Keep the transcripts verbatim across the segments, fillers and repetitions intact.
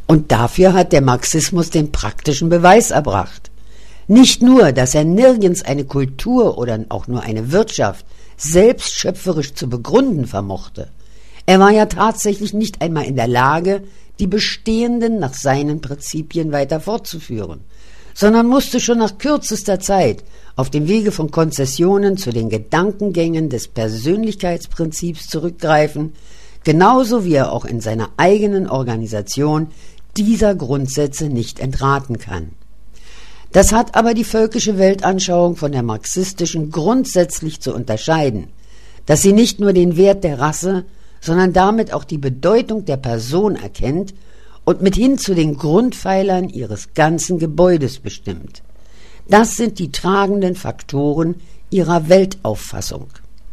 Und dafür hat der Marxismus den praktischen Beweis erbracht. Nicht nur, dass er nirgends eine Kultur oder auch nur eine Wirtschaft selbst schöpferisch zu begründen vermochte. Er war ja tatsächlich nicht einmal in der Lage, die bestehenden nach seinen Prinzipien weiter fortzuführen, sondern musste schon nach kürzester Zeit auf dem Wege von Konzessionen zu den Gedankengängen des Persönlichkeitsprinzips zurückgreifen, genauso wie er auch in seiner eigenen Organisation dieser Grundsätze nicht entraten kann. Das hat aber die völkische Weltanschauung von der marxistischen grundsätzlich zu unterscheiden, dass sie nicht nur den Wert der Rasse, sondern damit auch die Bedeutung der Person erkennt und mithin zu den Grundpfeilern ihres ganzen Gebäudes bestimmt. Das sind die tragenden Faktoren ihrer Weltauffassung.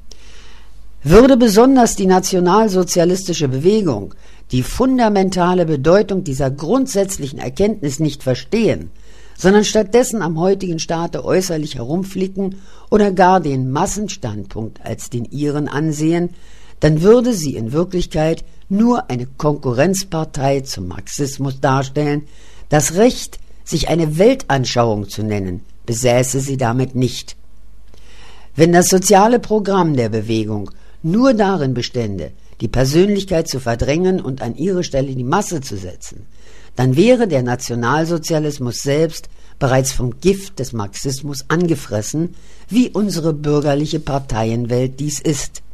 Würde besonders die nationalsozialistische Bewegung die fundamentale Bedeutung dieser grundsätzlichen Erkenntnis nicht verstehen, sondern stattdessen am heutigen Staate äußerlich herumflicken oder gar den Massenstandpunkt als den ihren ansehen, dann würde sie in Wirklichkeit nur eine Konkurrenzpartei zum Marxismus darstellen. Das Recht, sich eine Weltanschauung zu nennen, besäße sie damit nicht. Wenn das soziale Programm der Bewegung nur darin bestände, die Persönlichkeit zu verdrängen und an ihre Stelle die Masse zu setzen, dann wäre der Nationalsozialismus selbst bereits vom Gift des Marxismus angefressen, wie unsere bürgerliche Parteienwelt dies ist.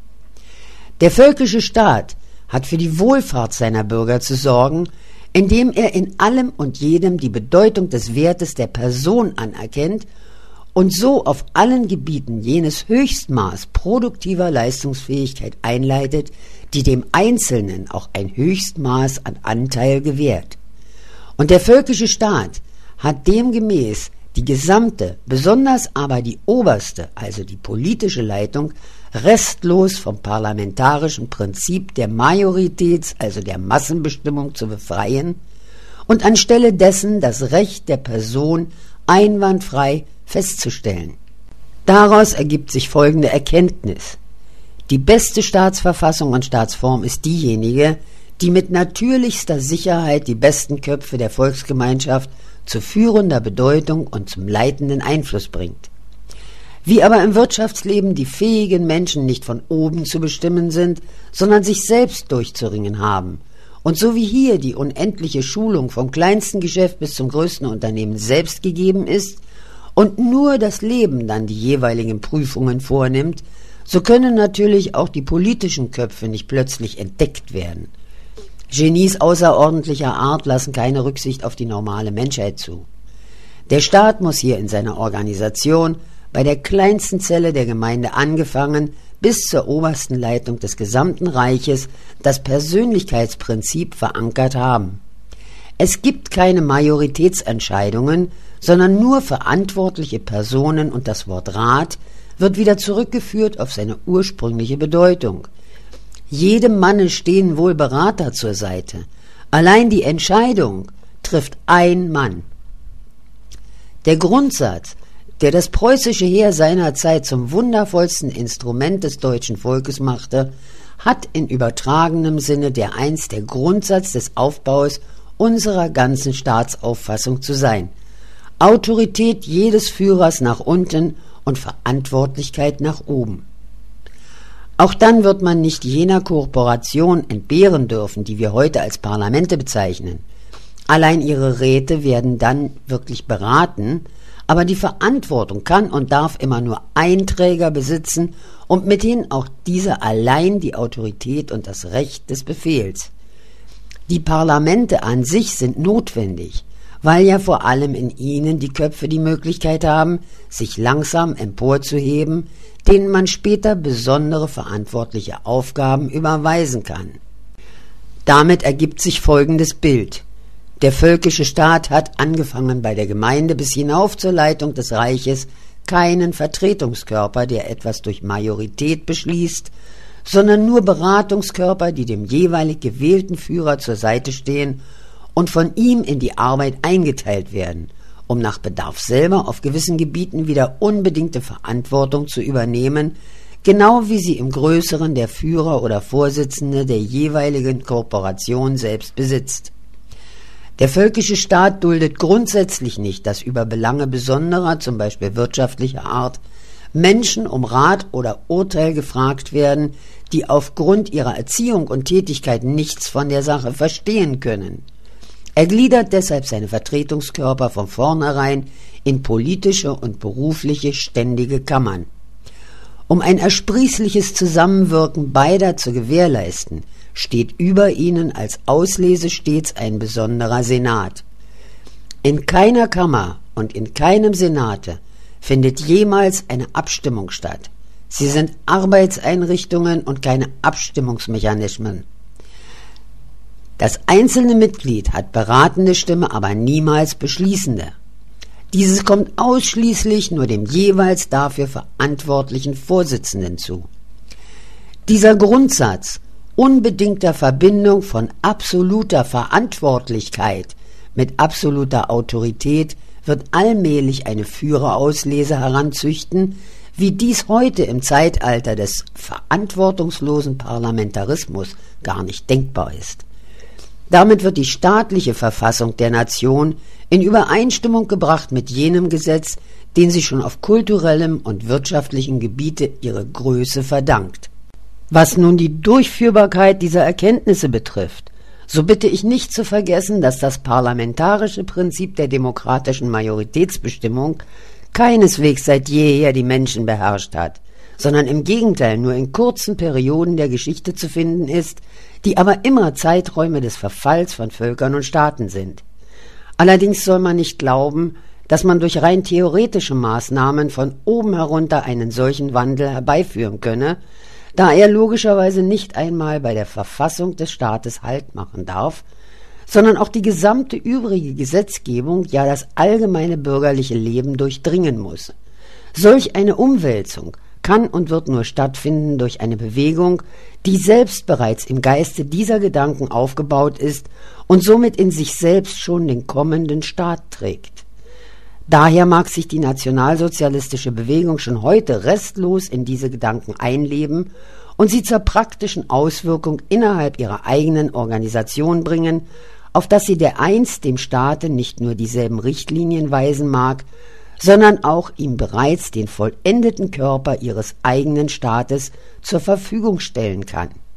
Der völkische Staat hat für die Wohlfahrt seiner Bürger zu sorgen, indem er in allem und jedem die Bedeutung des Wertes der Person anerkennt und so auf allen Gebieten jenes Höchstmaß produktiver Leistungsfähigkeit einleitet, die dem Einzelnen auch ein Höchstmaß an Anteil gewährt. Und der völkische Staat hat demgemäß die gesamte, besonders aber die oberste, also die politische Leitung, restlos vom parlamentarischen Prinzip der Majoritäts-, also der Massenbestimmung zu befreien und anstelle dessen das Recht der Person einwandfrei festzustellen. Daraus ergibt sich folgende Erkenntnis: Die beste Staatsverfassung und Staatsform ist diejenige, die mit natürlichster Sicherheit die besten Köpfe der Volksgemeinschaft zu führender Bedeutung und zum leitenden Einfluss bringt. Wie aber im Wirtschaftsleben die fähigen Menschen nicht von oben zu bestimmen sind, sondern sich selbst durchzuringen haben, und so wie hier die unendliche Schulung vom kleinsten Geschäft bis zum größten Unternehmen selbst gegeben ist und nur das Leben dann die jeweiligen Prüfungen vornimmt, so können natürlich auch die politischen Köpfe nicht plötzlich entdeckt werden. Genies außerordentlicher Art lassen keine Rücksicht auf die normale Menschheit zu. Der Staat muss hier in seiner Organisation bei der kleinsten Zelle der Gemeinde angefangen bis zur obersten Leitung des gesamten Reiches das Persönlichkeitsprinzip verankert haben. Es gibt keine Majoritätsentscheidungen, sondern nur verantwortliche Personen, und das Wort Rat wird wieder zurückgeführt auf seine ursprüngliche Bedeutung. Jedem Manne stehen wohl Berater zur Seite. Allein die Entscheidung trifft ein Mann. Der Grundsatz, der das preußische Heer seiner Zeit zum wundervollsten Instrument des deutschen Volkes machte, hat in übertragenem Sinne dereinst der Grundsatz des Aufbaus unserer ganzen Staatsauffassung zu sein. Autorität jedes Führers nach unten und Verantwortlichkeit nach oben. Auch dann wird man nicht jener Korporation entbehren dürfen, die wir heute als Parlamente bezeichnen. Allein ihre Räte werden dann wirklich beraten, aber die Verantwortung kann und darf immer nur ein Träger besitzen und mithin auch dieser allein die Autorität und das Recht des Befehls. Die Parlamente an sich sind notwendig, weil ja vor allem in ihnen die Köpfe die Möglichkeit haben, sich langsam emporzuheben, denen man später besondere verantwortliche Aufgaben überweisen kann. Damit ergibt sich folgendes Bild. Der völkische Staat hat, angefangen bei der Gemeinde bis hinauf zur Leitung des Reiches, keinen Vertretungskörper, der etwas durch Majorität beschließt, sondern nur Beratungskörper, die dem jeweilig gewählten Führer zur Seite stehen und von ihm in die Arbeit eingeteilt werden, um nach Bedarf selber auf gewissen Gebieten wieder unbedingte Verantwortung zu übernehmen, genau wie sie im Größeren der Führer oder Vorsitzende der jeweiligen Korporation selbst besitzt. Der völkische Staat duldet grundsätzlich nicht, dass über Belange besonderer, zum Beispiel wirtschaftlicher Art, Menschen um Rat oder Urteil gefragt werden, die aufgrund ihrer Erziehung und Tätigkeit nichts von der Sache verstehen können. Er gliedert deshalb seine Vertretungskörper von vornherein in politische und berufliche ständige Kammern. Um ein ersprießliches Zusammenwirken beider zu gewährleisten, steht über ihnen als Auslese stets ein besonderer Senat. In keiner Kammer und in keinem Senate findet jemals eine Abstimmung statt. Sie sind Arbeitseinrichtungen und keine Abstimmungsmechanismen. Das einzelne Mitglied hat beratende Stimme, aber niemals beschließende. Dieses kommt ausschließlich nur dem jeweils dafür verantwortlichen Vorsitzenden zu. Dieser Grundsatz unbedingter Verbindung von absoluter Verantwortlichkeit mit absoluter Autorität wird allmählich eine Führerauslese heranzüchten, wie dies heute im Zeitalter des verantwortungslosen Parlamentarismus gar nicht denkbar ist. Damit wird die staatliche Verfassung der Nation in Übereinstimmung gebracht mit jenem Gesetz, den sie schon auf kulturellem und wirtschaftlichem Gebiete ihre Größe verdankt. Was nun die Durchführbarkeit dieser Erkenntnisse betrifft, so bitte ich nicht zu vergessen, dass das parlamentarische Prinzip der demokratischen Majoritätsbestimmung keineswegs seit jeher die Menschen beherrscht hat, sondern im Gegenteil nur in kurzen Perioden der Geschichte zu finden ist, die aber immer Zeiträume des Verfalls von Völkern und Staaten sind. Allerdings soll man nicht glauben, dass man durch rein theoretische Maßnahmen von oben herunter einen solchen Wandel herbeiführen könne, da er logischerweise nicht einmal bei der Verfassung des Staates Halt machen darf, sondern auch die gesamte übrige Gesetzgebung, ja das allgemeine bürgerliche Leben durchdringen muss. Solch eine Umwälzung kann und wird nur stattfinden durch eine Bewegung, die selbst bereits im Geiste dieser Gedanken aufgebaut ist und somit in sich selbst schon den kommenden Staat trägt. Daher mag sich die nationalsozialistische Bewegung schon heute restlos in diese Gedanken einleben und sie zur praktischen Auswirkung innerhalb ihrer eigenen Organisation bringen, auf dass sie dereinst dem Staate nicht nur dieselben Richtlinien weisen mag, sondern auch ihm bereits den vollendeten Körper ihres eigenen Staates zur Verfügung stellen kann.